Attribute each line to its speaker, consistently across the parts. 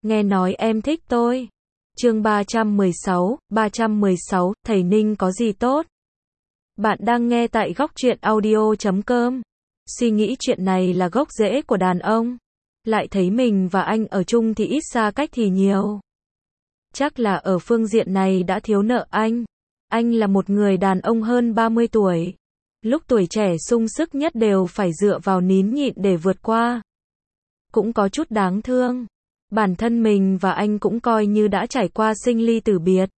Speaker 1: nghe nói em thích tôi. Chương 316, thầy Ninh có gì tốt? Bạn đang nghe tại góc truyện audio.com. Suy nghĩ chuyện này là gốc rễ của đàn ông. Lại thấy mình và anh ở chung thì ít xa cách thì nhiều. Chắc là ở phương diện này đã thiếu nợ anh. Anh là một người đàn ông hơn 30 tuổi. Lúc tuổi trẻ sung sức nhất đều phải dựa vào nín nhịn để vượt qua. Cũng có chút đáng thương. Bản thân mình và anh cũng coi như đã trải qua sinh ly tử biệt.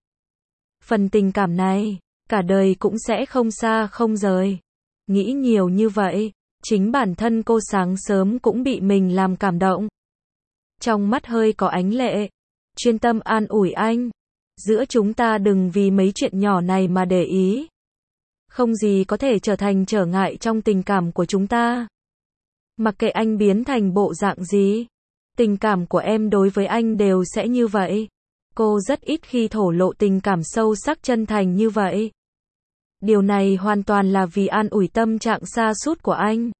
Speaker 1: Phần tình cảm này, cả đời cũng sẽ không xa không rời. Nghĩ nhiều như vậy, chính bản thân cô sáng sớm cũng bị mình làm cảm động. Trong mắt hơi có ánh lệ, chuyên tâm an ủi anh. Giữa chúng ta đừng vì mấy chuyện nhỏ này mà để ý. Không gì có thể trở thành trở ngại trong tình cảm của chúng ta. Mặc kệ anh biến thành bộ dạng gì, tình cảm của em đối với anh đều sẽ như vậy. Cô rất ít khi thổ lộ tình cảm sâu sắc chân thành như vậy. Điều này hoàn toàn là vì an ủi tâm trạng sa sút của anh.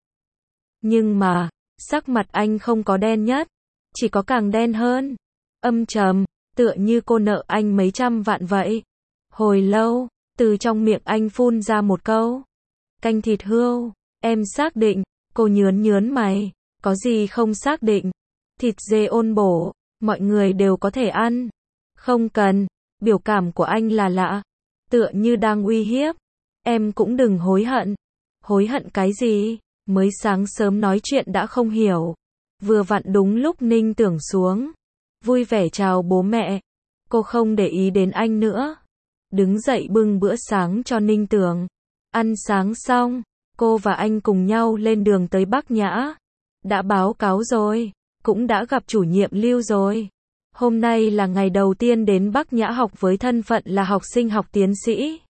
Speaker 1: Nhưng mà, sắc mặt anh không có đen nhất, chỉ có càng đen hơn. Âm trầm, tựa như cô nợ anh mấy trăm vạn vậy. Hồi lâu, từ trong miệng anh phun ra một câu. Canh thịt hươu, em xác định, cô nhớn mày, có gì không xác định. Thịt dê ôn bổ, mọi người đều có thể ăn. Không cần, biểu cảm của anh là lạ, tựa như đang uy hiếp. Em cũng đừng hối hận. Hối hận cái gì? Mới sáng sớm nói chuyện đã không hiểu. Vừa vặn đúng lúc Ninh Tưởng xuống. Vui vẻ chào bố mẹ. Cô không để ý đến anh nữa. Đứng dậy bưng bữa sáng cho Ninh Tưởng. Ăn sáng xong, cô và anh cùng nhau lên đường tới Bắc Nhã. Đã báo cáo rồi, cũng đã gặp chủ nhiệm Lưu rồi. Hôm nay là ngày đầu tiên đến Bắc Nhã học với thân phận là học sinh học tiến sĩ.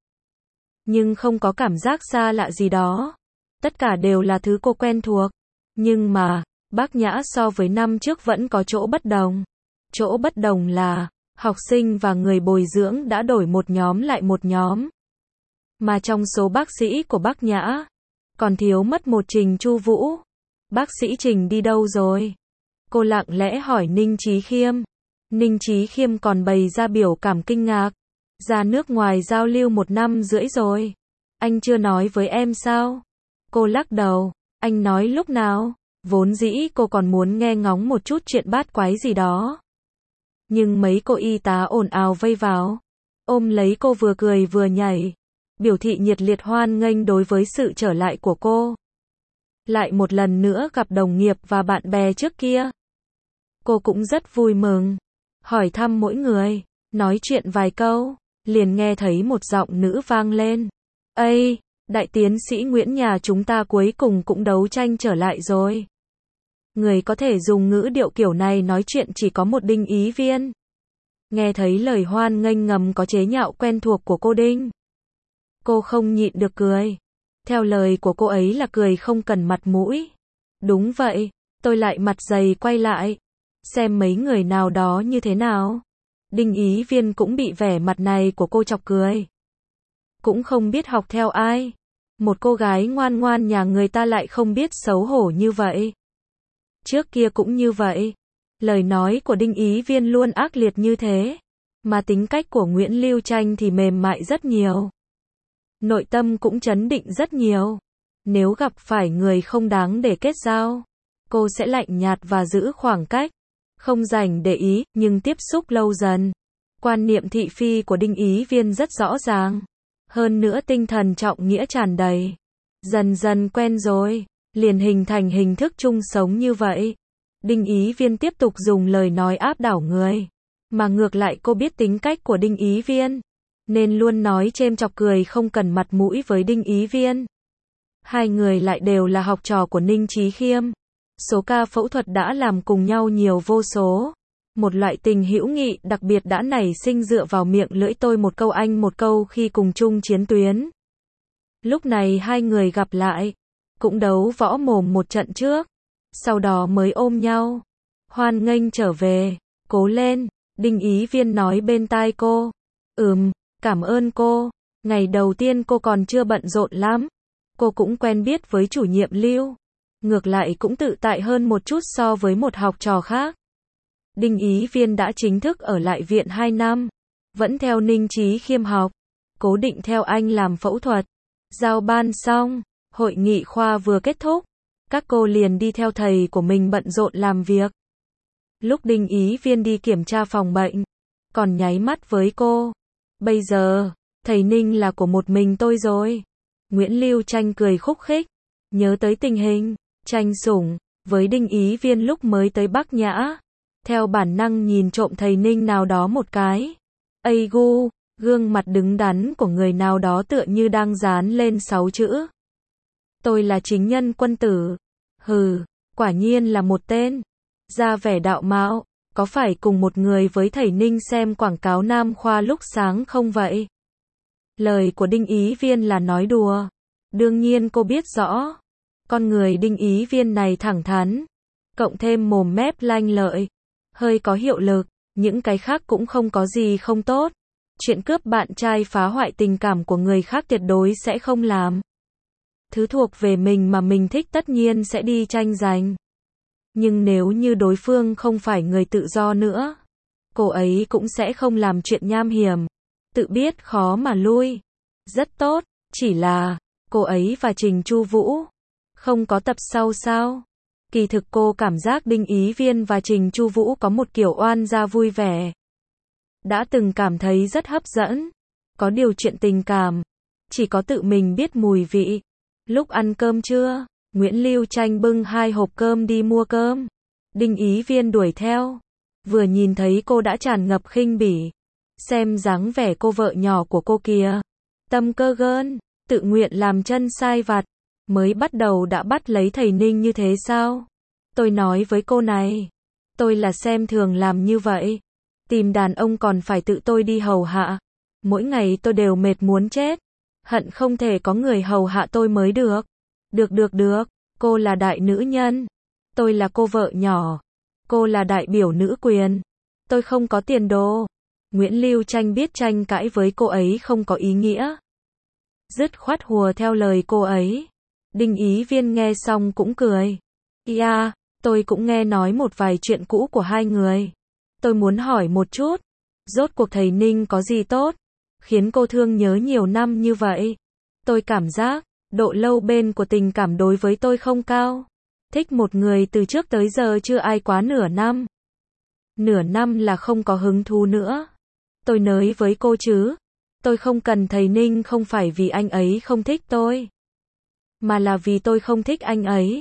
Speaker 1: Nhưng không có cảm giác xa lạ gì đó. Tất cả đều là thứ cô quen thuộc. Nhưng mà, Bắc Nhã so với năm trước vẫn có chỗ bất đồng. Chỗ bất đồng là, học sinh và người bồi dưỡng đã đổi một nhóm lại một nhóm. Mà trong số bác sĩ của Bắc Nhã, còn thiếu mất một Trình Chu Vũ. Bác sĩ Trình đi đâu rồi? Cô lặng lẽ hỏi Ninh Chí Khiêm. Ninh Chí Khiêm còn bày ra biểu cảm kinh ngạc. Ra nước ngoài giao lưu 1 năm rưỡi rồi. Anh chưa nói với em sao? Cô lắc đầu. Anh nói lúc nào? Vốn dĩ cô còn muốn nghe ngóng một chút chuyện bát quái gì đó. Nhưng mấy cô y tá ồn ào vây vào. Ôm lấy cô vừa cười vừa nhảy. Biểu thị nhiệt liệt hoan nghênh đối với sự trở lại của cô. Lại một lần nữa gặp đồng nghiệp và bạn bè trước kia. Cô cũng rất vui mừng. Hỏi thăm mỗi người. Nói chuyện vài câu. Liền nghe thấy một giọng nữ vang lên. Ây, đại tiến sĩ Nguyễn nhà chúng ta cuối cùng cũng đấu tranh trở lại rồi. Người có thể dùng ngữ điệu kiểu này nói chuyện chỉ có một Đinh Ý Viên. Nghe thấy lời hoan nghênh ngầm có chế nhạo quen thuộc của cô Đinh. Cô không nhịn được cười. Theo lời của cô ấy là cười không cần mặt mũi. Đúng vậy, tôi lại mặt dày quay lại. Xem mấy người nào đó như thế nào. Đinh Ý Viên cũng bị vẻ mặt này của cô chọc cười. Cũng không biết học theo ai. Một cô gái ngoan ngoan nhà người ta lại không biết xấu hổ như vậy. Trước kia cũng như vậy. Lời nói của Đinh Ý Viên luôn ác liệt như thế. Mà tính cách của Nguyễn Lưu Tranh thì mềm mại rất nhiều. Nội tâm cũng trấn định rất nhiều. Nếu gặp phải người không đáng để kết giao, cô sẽ lạnh nhạt và giữ khoảng cách. Không dành để ý, nhưng tiếp xúc lâu dần. Quan niệm thị phi của Đinh Ý Viên rất rõ ràng. Hơn nữa tinh thần trọng nghĩa tràn đầy. Dần dần quen rồi, liền hình thành hình thức chung sống như vậy. Đinh Ý Viên tiếp tục dùng lời nói áp đảo người. Mà ngược lại cô biết tính cách của Đinh Ý Viên. Nên luôn nói chêm chọc cười không cần mặt mũi với Đinh Ý Viên. Hai người lại đều là học trò của Ninh Chí Khiêm. Số ca phẫu thuật đã làm cùng nhau nhiều vô số. Một loại tình hữu nghị đặc biệt đã nảy sinh dựa vào miệng lưỡi tôi một câu anh một câu khi cùng chung chiến tuyến. Lúc này hai người gặp lại, cũng đấu võ mồm một trận trước, sau đó mới ôm nhau. Hoan nghênh trở về, cố lên, Đinh Ý Viên nói bên tai cô. Cảm ơn cô, ngày đầu tiên cô còn chưa bận rộn lắm. Cô cũng quen biết với chủ nhiệm Lưu. Ngược lại cũng tự tại hơn một chút so với một học trò khác. Đinh Ý Viên đã chính thức ở lại viện 2 năm, vẫn theo Ninh Chí Khiêm học, cố định theo anh làm phẫu thuật. Giao ban xong, hội nghị khoa vừa kết thúc, các cô liền đi theo thầy của mình bận rộn làm việc. Lúc Đinh Ý Viên đi kiểm tra phòng bệnh, còn nháy mắt với cô. Bây giờ, thầy Ninh là của một mình tôi rồi. Nguyễn Lưu Tranh cười khúc khích, nhớ tới tình hình, Tranh sủng, với Đinh Ý Viên lúc mới tới Bắc Nhã. Theo bản năng nhìn trộm thầy Ninh nào đó một cái. Ây gu, gương mặt đứng đắn của người nào đó tựa như đang dán lên 6 chữ. Tôi là chính nhân quân tử. Hừ, quả nhiên là một tên. Ra vẻ đạo mạo, có phải cùng một người với thầy Ninh xem quảng cáo Nam Khoa lúc sáng không vậy? Lời của Đinh Ý Viên là nói đùa. Đương nhiên cô biết rõ. Con người Đinh Ý Viên này thẳng thắn, cộng thêm mồm mép lanh lợi, hơi có hiệu lực, những cái khác cũng không có gì không tốt. Chuyện cướp bạn trai phá hoại tình cảm của người khác tuyệt đối sẽ không làm. Thứ thuộc về mình mà mình thích tất nhiên sẽ đi tranh giành. Nhưng nếu như đối phương không phải người tự do nữa, cô ấy cũng sẽ không làm chuyện nham hiểm. Tự biết khó mà lui. Rất tốt, chỉ là, cô ấy và Trình Chu Vũ không có tập sau sao? Kỳ thực cô cảm giác Đinh Ý Viên và Trình Chu Vũ có một kiểu oan gia vui vẻ. Đã từng cảm thấy rất hấp dẫn. Có điều chuyện tình cảm, chỉ có tự mình biết mùi vị. Lúc ăn cơm trưa, Nguyễn Lưu Tranh bưng 2 hộp cơm đi mua cơm. Đinh Ý Viên đuổi theo. Vừa nhìn thấy cô đã tràn ngập khinh bỉ. Xem dáng vẻ cô vợ nhỏ của cô kìa. Tâm cơ gơn, tự nguyện làm chân sai vặt. Mới bắt đầu đã bắt lấy thầy Ninh như thế sao? Tôi nói với cô này. Tôi là xem thường làm như vậy. Tìm đàn ông còn phải tự tôi đi hầu hạ. Mỗi ngày tôi đều mệt muốn chết. Hận không thể có người hầu hạ tôi mới được. Được. Cô là đại nữ nhân. Tôi là cô vợ nhỏ. Cô là đại biểu nữ quyền. Tôi không có tiền đồ. Nguyễn Lưu Tranh biết tranh cãi với cô ấy không có ý nghĩa. Dứt khoát hùa theo lời cô ấy. Đinh Ý Viên nghe xong cũng cười. Ia, tôi cũng nghe nói một vài chuyện cũ của hai người. Tôi muốn hỏi một chút. Rốt cuộc thầy Ninh có gì tốt, khiến cô thương nhớ nhiều năm như vậy? Tôi cảm giác, độ lâu bền của tình cảm đối với tôi không cao. Thích một người từ trước tới giờ chưa ai quá nửa năm. Nửa năm là không có hứng thú nữa. Tôi nói với cô chứ. Tôi không cần thầy Ninh không phải vì anh ấy không thích tôi. Mà là vì tôi không thích anh ấy.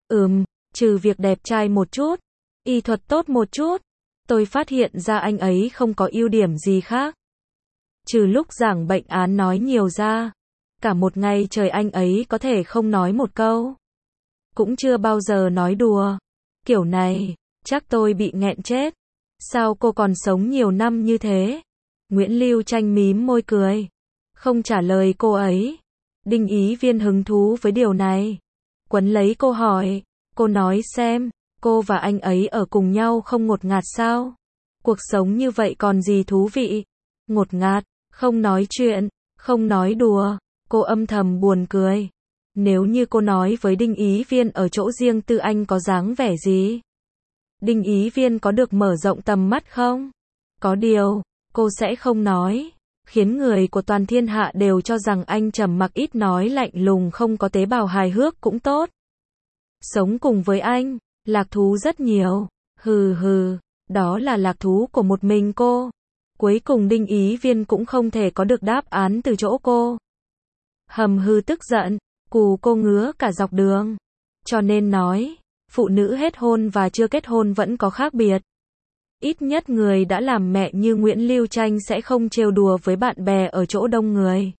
Speaker 1: Trừ việc đẹp trai một chút, y thuật tốt một chút, tôi phát hiện ra anh ấy không có ưu điểm gì khác. Trừ lúc giảng bệnh án nói nhiều ra, cả một ngày trời anh ấy có thể không nói một câu. Cũng chưa bao giờ nói đùa. Kiểu này, chắc tôi bị nghẹn chết. Sao cô còn sống nhiều năm như thế? Nguyễn Lưu Tranh mím môi cười. Không trả lời cô ấy. Đinh Ý Viên hứng thú với điều này. Quấn lấy cô hỏi. Cô nói xem, cô và anh ấy ở cùng nhau không ngột ngạt sao? Cuộc sống như vậy còn gì thú vị? Ngột ngạt, không nói chuyện, không nói đùa. Cô âm thầm buồn cười. Nếu như cô nói với Đinh Ý Viên ở chỗ riêng tư anh có dáng vẻ gì? Đinh Ý Viên có được mở rộng tầm mắt không? Có điều, cô sẽ không nói. Khiến người của toàn thiên hạ đều cho rằng anh trầm mặc ít nói lạnh lùng không có tế bào hài hước cũng tốt. Sống cùng với anh, lạc thú rất nhiều. Hừ, đó là lạc thú của một mình cô. Cuối cùng Đinh Ý Viên cũng không thể có được đáp án từ chỗ cô. Hầm hư tức giận, cù cô ngứa cả dọc đường. Cho nên nói, phụ nữ hết hôn và chưa kết hôn vẫn có khác biệt. Ít nhất người đã làm mẹ như Nguyễn Lưu Tranh sẽ không trêu đùa với bạn bè ở chỗ đông người.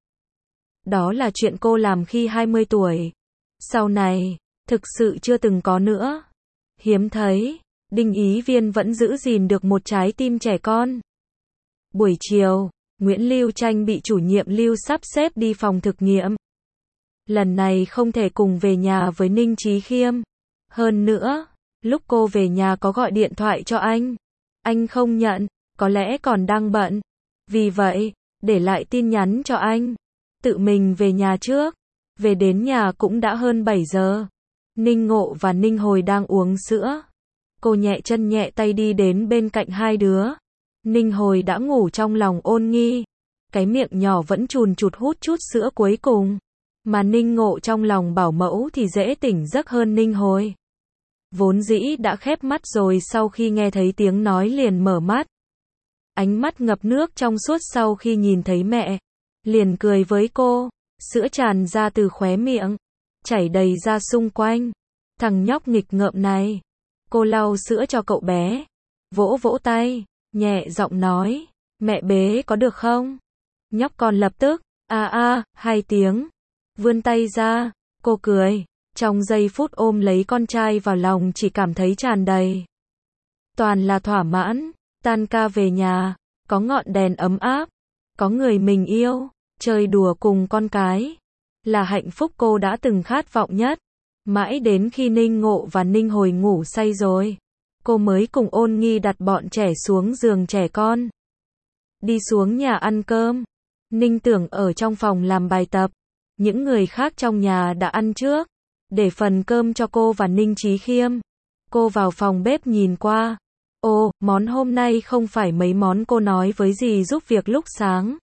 Speaker 1: Đó là chuyện cô làm khi 20 tuổi. Sau này, thực sự chưa từng có nữa. Hiếm thấy, Đinh Ý Viên vẫn giữ gìn được một trái tim trẻ con. Buổi chiều, Nguyễn Lưu Tranh bị chủ nhiệm Lưu sắp xếp đi phòng thực nghiệm. Lần này không thể cùng về nhà với Ninh Chí Khiêm. Hơn nữa, lúc cô về nhà có gọi điện thoại cho anh. Anh không nhận, có lẽ còn đang bận. Vì vậy, để lại tin nhắn cho anh. Tự mình về nhà trước. Về đến nhà cũng đã hơn 7 giờ. Ninh Ngộ và Ninh Hồi đang uống sữa. Cô nhẹ chân nhẹ tay đi đến bên cạnh hai đứa. Ninh Hồi đã ngủ trong lòng Ôn Nghi. Cái miệng nhỏ vẫn chùn chụt hút chút sữa cuối cùng. Mà Ninh Ngộ trong lòng bảo mẫu thì dễ tỉnh giấc hơn Ninh Hồi. Vốn dĩ đã khép mắt rồi, sau khi nghe thấy tiếng nói liền mở mắt. Ánh mắt ngập nước trong suốt sau khi nhìn thấy mẹ. Liền cười với cô. Sữa tràn ra từ khóe miệng. Chảy đầy ra xung quanh. Thằng nhóc nghịch ngợm này. Cô lau sữa cho cậu bé. Vỗ vỗ tay. Nhẹ giọng nói. Mẹ bế có được không? Nhóc con lập tức. Hai tiếng. Vươn tay ra. Cô cười. Trong giây phút ôm lấy con trai vào lòng chỉ cảm thấy tràn đầy. Toàn là thỏa mãn. Tan ca về nhà. Có ngọn đèn ấm áp. Có người mình yêu. Chơi đùa cùng con cái. Là hạnh phúc cô đã từng khát vọng nhất. Mãi đến khi Ninh Ngộ và Ninh Hồi ngủ say rồi. Cô mới cùng Ôn Nghi đặt bọn trẻ xuống giường trẻ con. Đi xuống nhà ăn cơm. Ninh Tưởng ở trong phòng làm bài tập. Những người khác trong nhà đã ăn trước. Để phần cơm cho cô và Ninh Chí Khiêm. Cô vào phòng bếp nhìn qua. Ồ, món hôm nay không phải mấy món cô nói với dì giúp việc lúc sáng.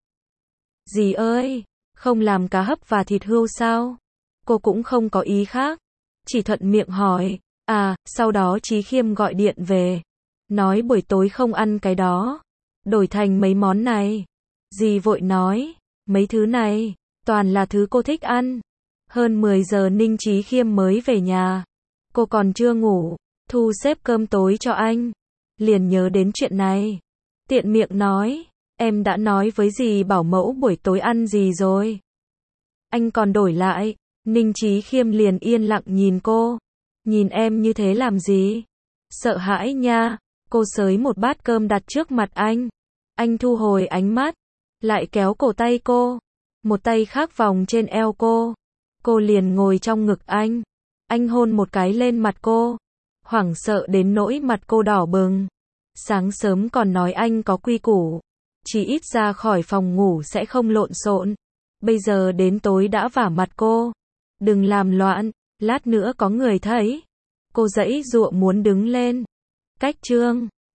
Speaker 1: Dì ơi, không làm cá hấp và thịt hươu sao? Cô cũng không có ý khác. Chỉ thuận miệng hỏi. Sau đó Chí Khiêm gọi điện về. Nói buổi tối không ăn cái đó. Đổi thành mấy món này. Dì vội nói. Mấy thứ này, toàn là thứ cô thích ăn. Hơn 10 giờ Ninh Chí Khiêm mới về nhà. Cô còn chưa ngủ. Thu xếp cơm tối cho anh. Liền nhớ đến chuyện này. Tiện miệng nói. Em đã nói với dì bảo mẫu buổi tối ăn gì rồi. Anh còn đổi lại. Ninh Chí Khiêm liền yên lặng nhìn cô. Nhìn em như thế làm gì? Sợ hãi nha. Cô xới một bát cơm đặt trước mặt anh. Anh thu hồi ánh mắt. Lại kéo cổ tay cô. Một tay khác vòng trên eo cô. Cô liền ngồi trong ngực anh. Anh hôn một cái lên mặt cô. Hoảng sợ đến nỗi mặt cô đỏ bừng. Sáng sớm còn nói anh có quy củ. Chỉ ít ra khỏi phòng ngủ sẽ không lộn xộn. Bây giờ đến tối đã vả mặt cô. Đừng làm loạn, lát nữa có người thấy. Cô giãy giụa muốn đứng lên. Cách chương